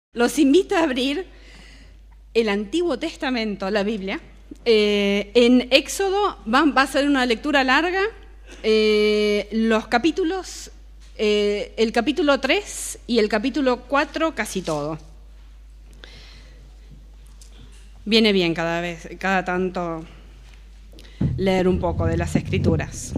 Los invito a abrir el Antiguo Testamento, la Biblia. En Éxodo va a ser una lectura larga. Los capítulos, el capítulo 3 y el capítulo 4, casi todo. Viene bien cada tanto leer un poco de las Escrituras.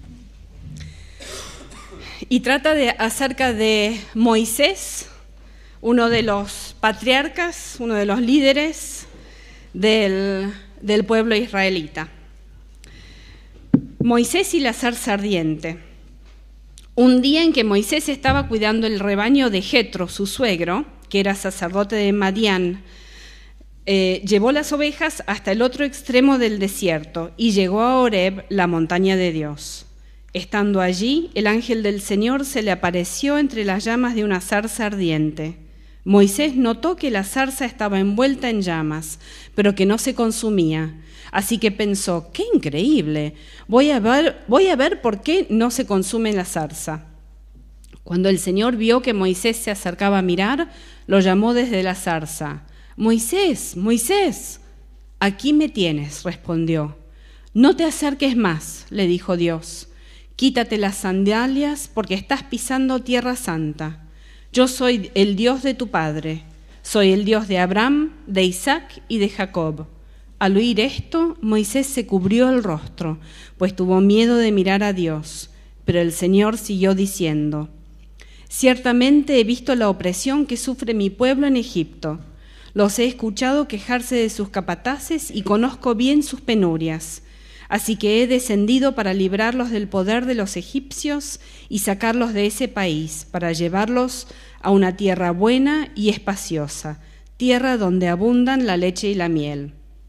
Y trata acerca de Moisés, uno de los patriarcas, uno de los líderes del pueblo israelita. Moisés y la zarza ardiente. Un día en que Moisés estaba cuidando el rebaño de Jetro, su suegro, que era sacerdote de Madián, llevó las ovejas hasta el otro extremo del desierto y llegó a Horeb, la montaña de Dios. Estando allí, el ángel del Señor se le apareció entre las llamas de una zarza ardiente. Moisés notó que la zarza estaba envuelta en llamas, pero que no se consumía. Así que pensó, ¡qué increíble! Voy a ver por qué no se consume la zarza. Cuando el Señor vio que Moisés se acercaba a mirar, lo llamó desde la zarza. «Moisés, Moisés». «Aquí me tienes», respondió. «No te acerques más», le dijo Dios. «Quítate las sandalias porque estás pisando tierra santa. Yo soy el Dios de tu padre, soy el Dios de Abraham, de Isaac y de Jacob». Al oír esto, Moisés se cubrió el rostro, pues tuvo miedo de mirar a Dios. Pero el Señor siguió diciendo, «Ciertamente he visto la opresión que sufre mi pueblo en Egipto. Los he escuchado quejarse de sus capataces y conozco bien sus penurias. Así que he descendido para librarlos del poder de los egipcios y sacarlos de ese país, para llevarlos a una tierra buena y espaciosa, tierra donde abundan la leche y la miel.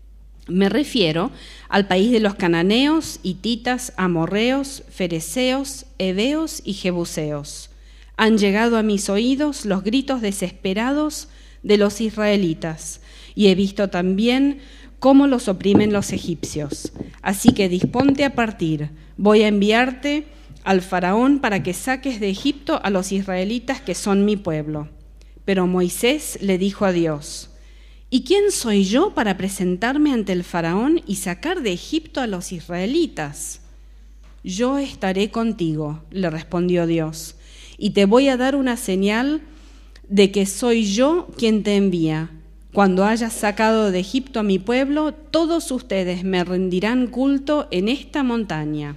Me refiero al país de los cananeos, hititas, amorreos, fereceos, heveos y jebuseos. Han llegado a mis oídos los gritos desesperados de los israelitas, y he visto también cómo los oprimen los egipcios. Así que disponte a partir. Voy a enviarte al faraón para que saques de Egipto a los israelitas que son mi pueblo». Pero Moisés le dijo a Dios, «¿Y quién soy yo para presentarme ante el faraón y sacar de Egipto a los israelitas?» «Yo estaré contigo», le respondió Dios, «y te voy a dar una señal de que soy yo quien te envía. Cuando hayas sacado de Egipto a mi pueblo, todos ustedes me rendirán culto en esta montaña».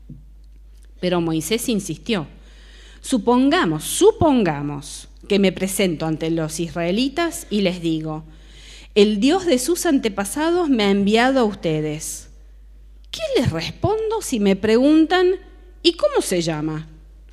Pero Moisés insistió, Supongamos que me presento ante los israelitas y les digo, «El Dios de sus antepasados me ha enviado a ustedes». ¿Qué les respondo si me preguntan, «¿Y cómo se llama?»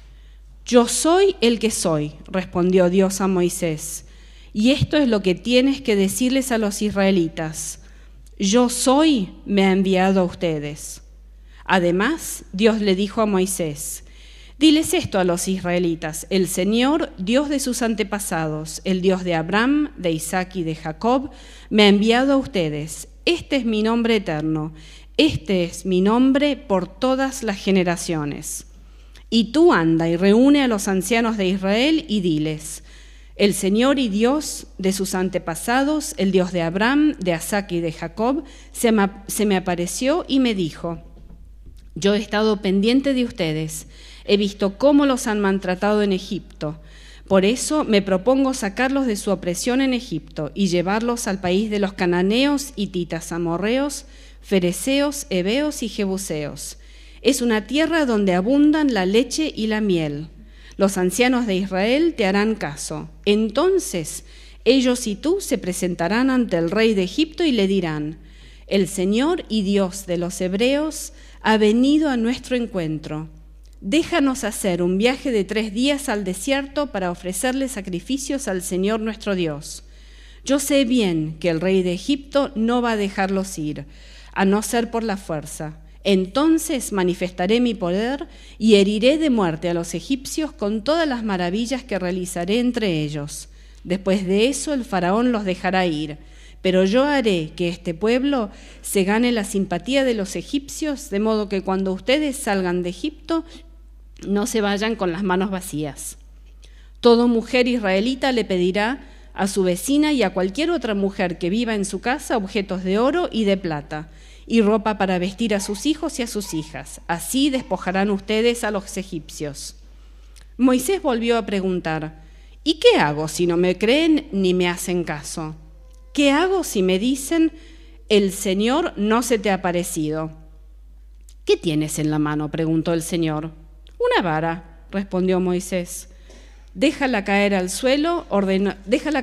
«Yo soy el que soy», respondió Dios a Moisés. Y esto es lo que tienes que decirles a los israelitas. «Yo soy, me ha enviado a ustedes». Además, Dios le dijo a Moisés, «Diles esto a los israelitas, el Señor, Dios de sus antepasados, el Dios de Abraham, de Isaac y de Jacob, me ha enviado a ustedes. Este es mi nombre eterno, este es mi nombre por todas las generaciones. Y tú anda y reúne a los ancianos de Israel y diles, el Señor y Dios de sus antepasados, el Dios de Abraham, de Isaac y de Jacob, se me apareció y me dijo, yo he estado pendiente de ustedes, he visto cómo los han maltratado en Egipto. Por eso me propongo sacarlos de su opresión en Egipto y llevarlos al país de los cananeos, hititas, amorreos, fereceos, heveos y jebuseos. Es una tierra donde abundan la leche y la miel. Los ancianos de Israel te harán caso. Entonces ellos y tú se presentarán ante el rey de Egipto y le dirán, el Señor y Dios de los hebreos ha venido a nuestro encuentro. Déjanos hacer un viaje de 3 días al desierto para ofrecerle sacrificios al Señor nuestro Dios. Yo sé bien que el rey de Egipto no va a dejarlos ir, a no ser por la fuerza. Entonces manifestaré mi poder y heriré de muerte a los egipcios con todas las maravillas que realizaré entre ellos. Después de eso el faraón los dejará ir, pero yo haré que este pueblo se gane la simpatía de los egipcios, de modo que cuando ustedes salgan de Egipto no se vayan con las manos vacías. Toda mujer israelita le pedirá a su vecina y a cualquier otra mujer que viva en su casa objetos de oro y de plata, y ropa para vestir a sus hijos y a sus hijas. Así despojarán ustedes a los egipcios. Moisés volvió a preguntar: ¿y qué hago si no me creen ni me hacen caso? ¿Qué hago si me dicen: el Señor no se te ha aparecido? ¿Qué tienes en la mano?, preguntó el Señor. Una vara, respondió Moisés. Déjala caer al suelo, ordenó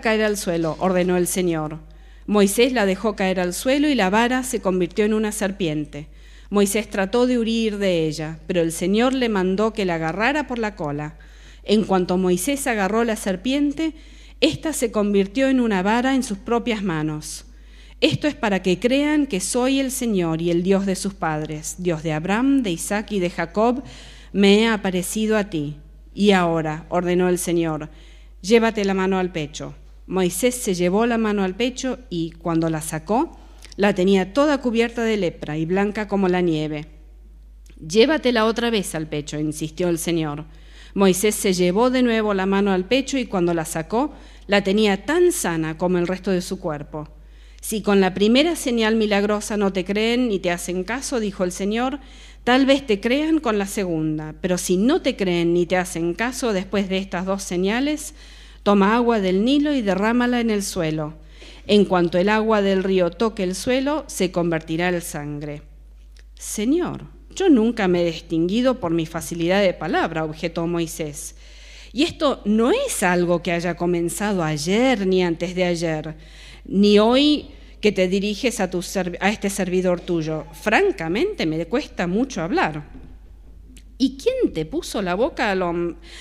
el Señor. Moisés la dejó caer al suelo y la vara se convirtió en una serpiente. Moisés trató de huir de ella, pero el Señor le mandó que la agarrara por la cola. En cuanto Moisés agarró la serpiente, ésta se convirtió en una vara en sus propias manos. Esto es para que crean que soy el Señor y el Dios de sus padres, Dios de Abraham, de Isaac y de Jacob, me he aparecido a ti. Y ahora, ordenó el Señor, llévate la mano al pecho. Moisés se llevó la mano al pecho y, cuando la sacó, la tenía toda cubierta de lepra y blanca como la nieve. Llévatela otra vez al pecho, insistió el Señor. Moisés se llevó de nuevo la mano al pecho y cuando la sacó, la tenía tan sana como el resto de su cuerpo. Si con la primera señal milagrosa no te creen ni te hacen caso, dijo el Señor, tal vez te crean con la segunda, pero si no te creen ni te hacen caso después de estas dos señales, toma agua del Nilo y derrámala en el suelo. En cuanto el agua del río toque el suelo, se convertirá en sangre. Señor, yo nunca me he distinguido por mi facilidad de palabra, objetó Moisés. Y esto no es algo que haya comenzado ayer ni antes de ayer, ni hoy que te diriges a este servidor tuyo. Francamente, me cuesta mucho hablar. ¿Y quién le puso la boca al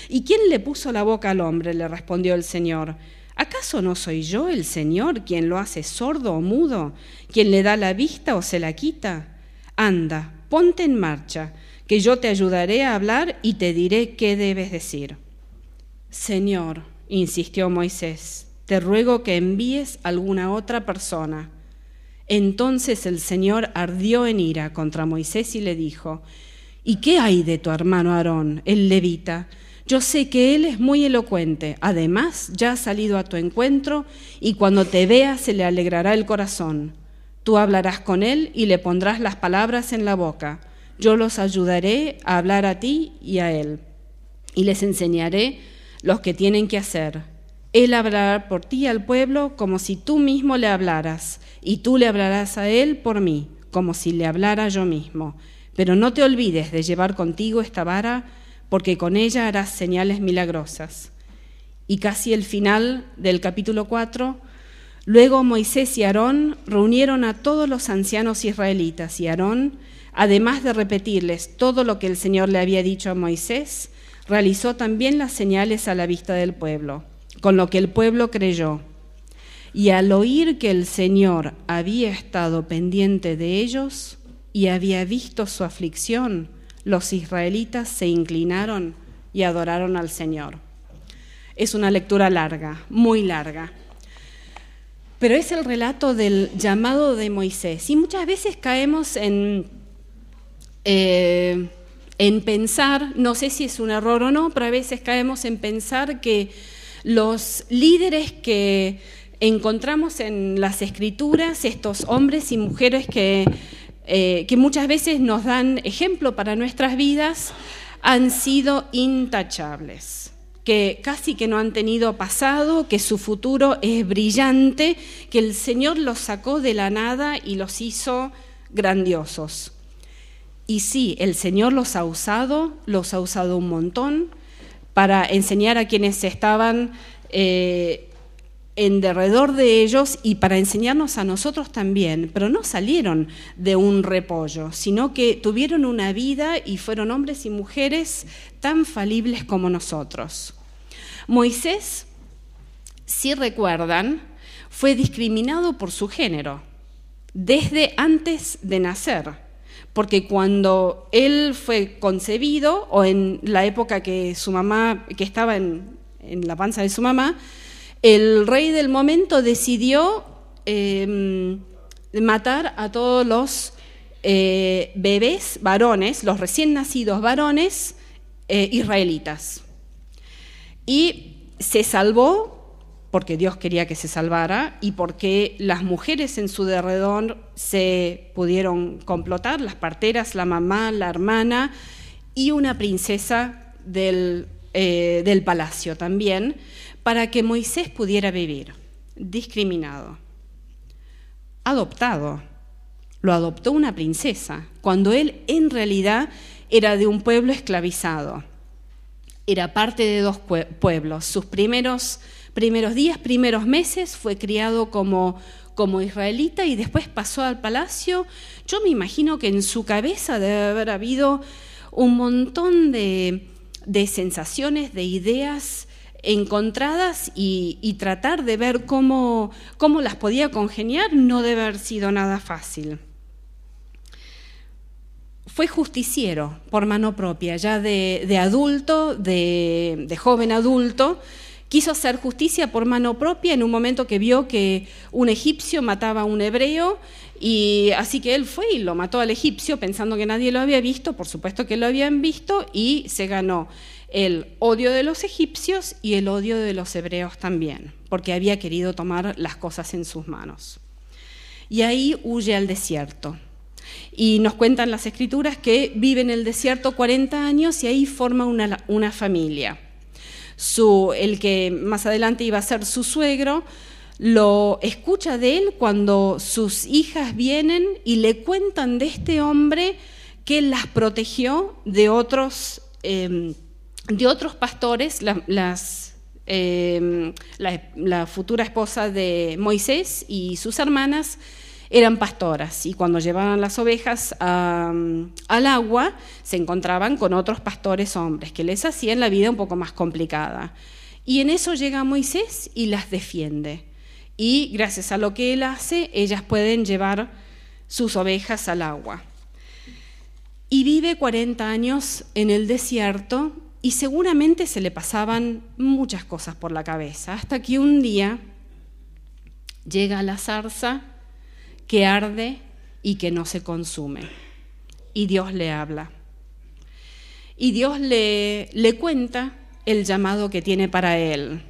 hombre? Le respondió el Señor. ¿Acaso no soy yo el Señor quien lo hace sordo o mudo, quien le da la vista o se la quita? Anda, ponte en marcha, que yo te ayudaré a hablar y te diré qué debes decir. Señor, insistió Moisés, te ruego que envíes alguna otra persona. Entonces el Señor ardió en ira contra Moisés y le dijo: ¿y qué hay de tu hermano Aarón, el levita? Yo sé que él es muy elocuente, además ya ha salido a tu encuentro y cuando te vea se le alegrará el corazón. Tú hablarás con él y le pondrás las palabras en la boca. Yo los ayudaré a hablar a ti y a él y les enseñaré lo que tienen que hacer. Él hablará por ti al pueblo como si tú mismo le hablaras, y tú le hablarás a él por mí, como si le hablara yo mismo. Pero no te olvides de llevar contigo esta vara, porque con ella harás señales milagrosas. Y casi el final del capítulo 4, luego Moisés y Aarón reunieron a todos los ancianos israelitas, y Aarón, además de repetirles todo lo que el Señor le había dicho a Moisés, realizó también las señales a la vista del pueblo, con lo que el pueblo creyó. Y al oír que el Señor había estado pendiente de ellos y había visto su aflicción, los israelitas se inclinaron y adoraron al Señor. Es una lectura larga, muy larga, pero es el relato del llamado de Moisés. Y muchas veces caemos en pensar, no sé si es un error o no, pero a veces caemos en pensar que los líderes que encontramos en las Escrituras, estos hombres y mujeres que muchas veces nos dan ejemplo para nuestras vidas, han sido intachables, que casi que no han tenido pasado, que su futuro es brillante, que el Señor los sacó de la nada y los hizo grandiosos. Y sí, el Señor los ha usado un montón para enseñar a quienes estaban en derredor de ellos y para enseñarnos a nosotros también, pero no salieron de un repollo, sino que tuvieron una vida y fueron hombres y mujeres tan falibles como nosotros. Moisés, si recuerdan, fue discriminado por su género desde antes de nacer, porque cuando él fue concebido, o en la época que su mamá, que estaba en la panza de su mamá, el rey del momento decidió matar a todos los bebés varones, los recién nacidos varones israelitas. Y se salvó porque Dios quería que se salvara y porque las mujeres en su derredor se pudieron complotar, las parteras, la mamá, la hermana y una princesa del palacio también, para que Moisés pudiera vivir discriminado, adoptado. Lo adoptó una princesa, cuando él en realidad era de un pueblo esclavizado. Era parte de dos pueblos. Sus primeros días, primeros meses, fue criado como israelita y después pasó al palacio. Yo me imagino que en su cabeza debe haber habido un montón de sensaciones, de ideas encontradas y tratar de ver cómo las podía congeniar no debe haber sido nada fácil. Fue justiciero por mano propia, ya de adulto, de joven adulto. Quiso hacer justicia por mano propia en un momento que vio que un egipcio mataba a un hebreo, y así que él fue y lo mató al egipcio pensando que nadie lo había visto. Por supuesto que lo habían visto, y se ganó el odio de los egipcios y el odio de los hebreos también, porque había querido tomar las cosas en sus manos. Y ahí huye al desierto. Y nos cuentan las escrituras que vive en el desierto 40 años y ahí forma una familia. El que más adelante iba a ser su suegro lo escucha de él cuando sus hijas vienen y le cuentan de este hombre que las protegió de otros pastores. La futura esposa de Moisés y sus hermanas eran pastoras, y cuando llevaban las ovejas al agua se encontraban con otros pastores hombres que les hacían la vida un poco más complicada. Y en eso llega Moisés y las defiende. Y gracias a lo que él hace, ellas pueden llevar sus ovejas al agua. Y vive 40 años en el desierto y seguramente se le pasaban muchas cosas por la cabeza, hasta que un día llega la zarza que arde y que no se consume. Y Dios le habla. Y Dios le cuenta el llamado que tiene para él.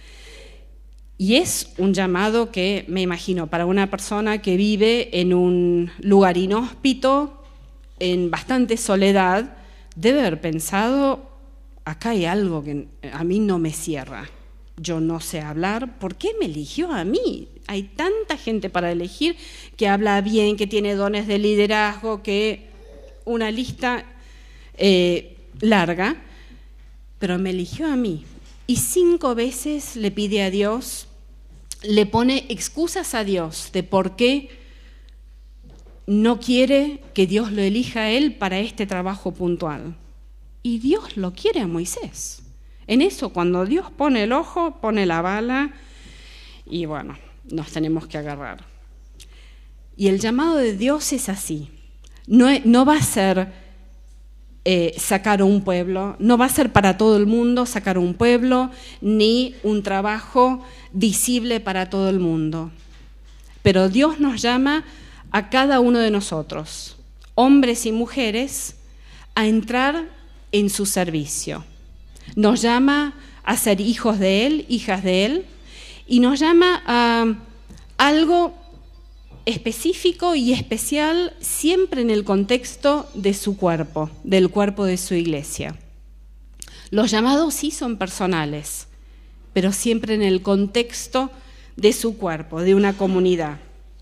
Y es un llamado que, me imagino, para una persona que vive en un lugar inhóspito, en bastante soledad, debe haber pensado, acá hay algo que a mí no me cierra. Yo no sé hablar, ¿por qué me eligió a mí? Hay tanta gente para elegir, que habla bien, que tiene dones de liderazgo, que una lista larga, pero me eligió a mí. Y 5 veces le pide a Dios, le pone excusas a Dios de por qué no quiere que Dios lo elija a él para este trabajo puntual. Y Dios lo quiere a Moisés. En eso, cuando Dios pone el ojo, pone la bala, y bueno, nos tenemos que agarrar. Y el llamado de Dios es así. No va a ser sacar un pueblo, no va a ser para todo el mundo sacar un pueblo, ni un trabajo visible para todo el mundo. Pero Dios nos llama a cada uno de nosotros, hombres y mujeres, a entrar en su servicio. Nos llama a ser hijos de Él, hijas de Él, y nos llama a algo específico y especial siempre en el contexto de su cuerpo, del cuerpo de su iglesia. Los llamados sí son personales, pero siempre en el contexto de su cuerpo, de una comunidad.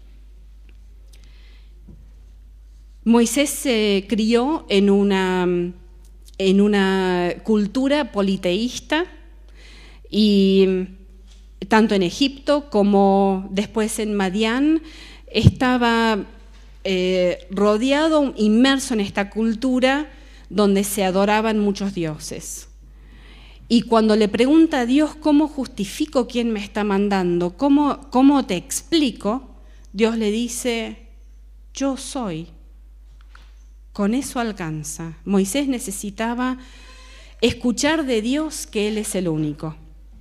Moisés se crió en una cultura politeísta, y tanto en Egipto como después en Madián estaba rodeado, inmerso en esta cultura donde se adoraban muchos dioses. Y cuando le pregunta a Dios, ¿cómo justifico quién me está mandando? ¿Cómo te explico? Dios le dice, yo soy. Con eso alcanza. Moisés necesitaba escuchar de Dios que Él es el único.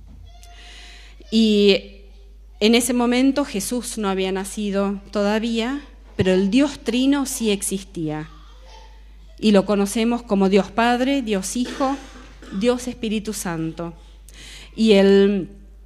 Y en ese momento Jesús no había nacido todavía, pero el Dios Trino sí existía. Y lo conocemos como Dios Padre, Dios Hijo, Dios Espíritu Santo. Y el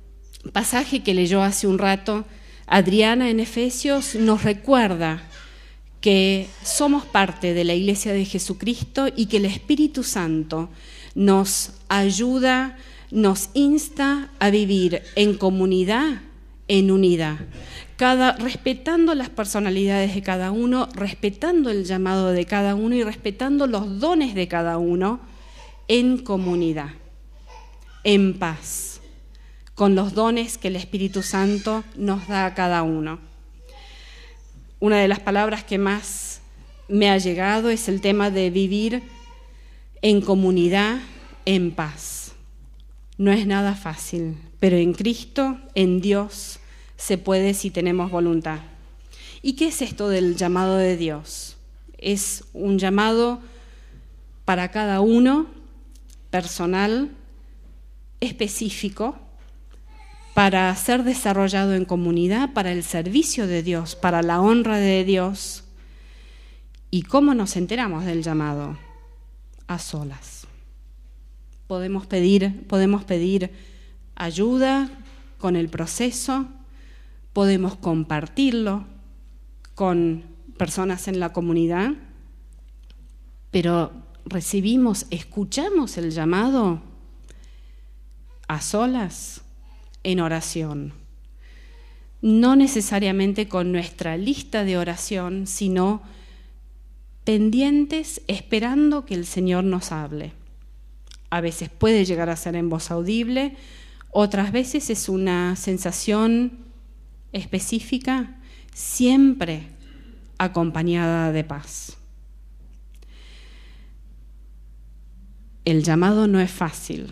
pasaje que leyó hace un rato Adriana en Efesios nos recuerda que somos parte de la Iglesia de Jesucristo y que el Espíritu Santo nos ayuda, nos insta a vivir en comunidad, en unidad, respetando las personalidades de cada uno, respetando el llamado de cada uno y respetando los dones de cada uno, en comunidad, en paz, con los dones que el Espíritu Santo nos da a cada uno. Una de las palabras que más me ha llegado es el tema de vivir en comunidad, en paz. No es nada fácil, pero en Cristo, en Dios, se puede si tenemos voluntad. ¿Y qué es esto del llamado de Dios? Es un llamado para cada uno, personal, específico, para ser desarrollado en comunidad, para el servicio de Dios, para la honra de Dios. ¿Y cómo nos enteramos del llamado? A solas. Podemos pedir ayuda con el proceso, podemos compartirlo con personas en la comunidad, pero escuchamos el llamado a solas, en oración. No necesariamente con nuestra lista de oración, sino pendientes, esperando que el Señor nos hable. A veces puede llegar a ser en voz audible, otras veces es una sensación específica, siempre acompañada de paz. El llamado no es fácil.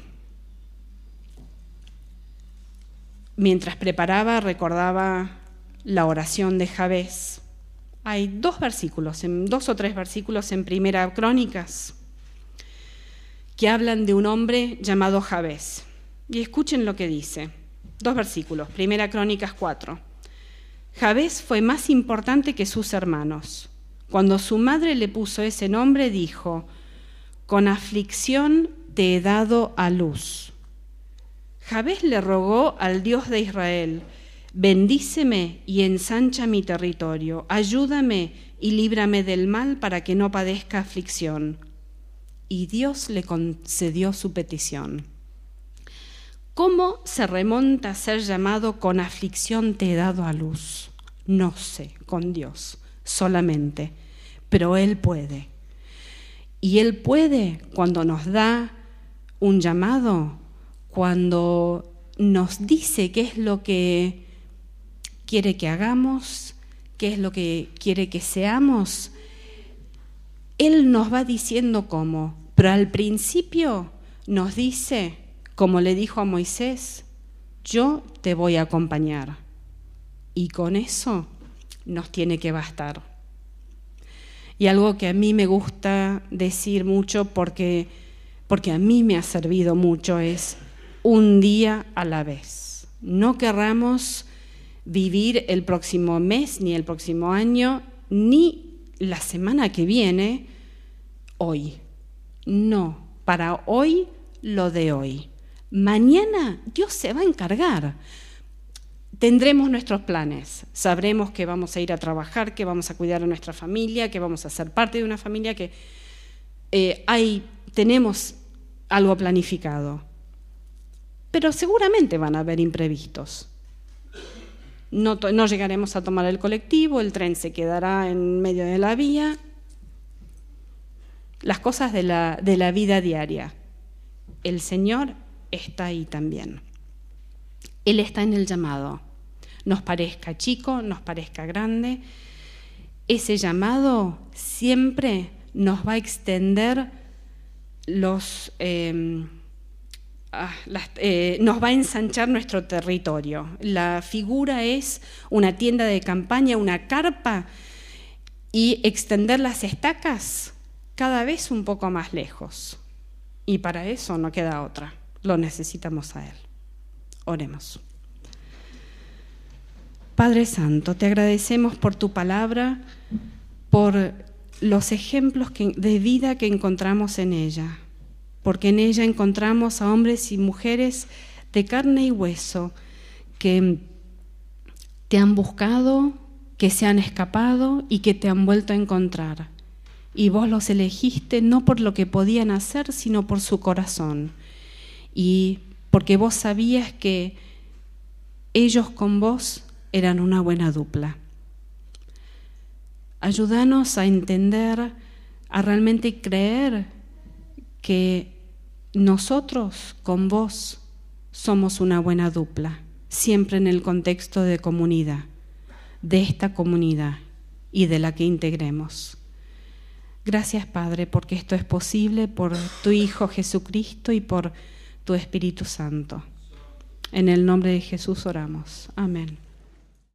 Mientras preparaba, recordaba la oración de Jabez. Hay dos o tres versículos en Primera Crónicas que hablan de un hombre llamado Jabez. Y escuchen lo que dice. 2 versículos, Primera Crónicas 4. Jabez fue más importante que sus hermanos. Cuando su madre le puso ese nombre, dijo: con aflicción te he dado a luz. Jabez le rogó al Dios de Israel: bendíceme y ensancha mi territorio, ayúdame y líbrame del mal para que no padezca aflicción. Y Dios le concedió su petición. ¿Cómo se remonta a ser llamado con aflicción te he dado a luz? No sé, con Dios solamente, pero Él puede. Y Él puede cuando nos da un llamado, cuando nos dice qué es lo que quiere que hagamos, qué es lo que quiere que seamos. Él nos va diciendo cómo, pero al principio nos dice, como le dijo a Moisés: yo te voy a acompañar. Y con eso nos tiene que bastar. Y algo que a mí me gusta decir mucho, porque a mí me ha servido mucho, es un día a la vez. No querramos vivir el próximo mes, ni el próximo año, ni la semana que viene, hoy. No, para hoy lo de hoy. Mañana Dios se va a encargar. Tendremos nuestros planes, sabremos que vamos a ir a trabajar, que vamos a cuidar a nuestra familia, que vamos a ser parte de una familia, que tenemos algo planificado. Pero seguramente van a haber imprevistos. No llegaremos a tomar el colectivo, el tren se quedará en medio de la vía. Las cosas de la vida diaria. El Señor está ahí también. Él está en el llamado. Nos parezca chico, nos parezca grande. Ese llamado siempre nos va a extender nos va a ensanchar nuestro territorio. La figura es una tienda de campaña, una carpa, y extender las estacas cada vez un poco más lejos. Y para eso no queda otra. Lo necesitamos a Él. Oremos. Padre Santo, te agradecemos por tu palabra, por los ejemplos de vida que encontramos en ella, porque en ella encontramos a hombres y mujeres de carne y hueso que te han buscado, que se han escapado y que te han vuelto a encontrar. Y vos los elegiste no por lo que podían hacer, sino por su corazón. Y porque vos sabías que ellos con vos eran una buena dupla. Ayúdanos a entender, a realmente creer que nosotros con vos somos una buena dupla, siempre en el contexto de comunidad, de esta comunidad y de la que integremos. Gracias, Padre, porque esto es posible por tu Hijo Jesucristo y por tu Espíritu Santo. En el nombre de Jesús oramos. Amén.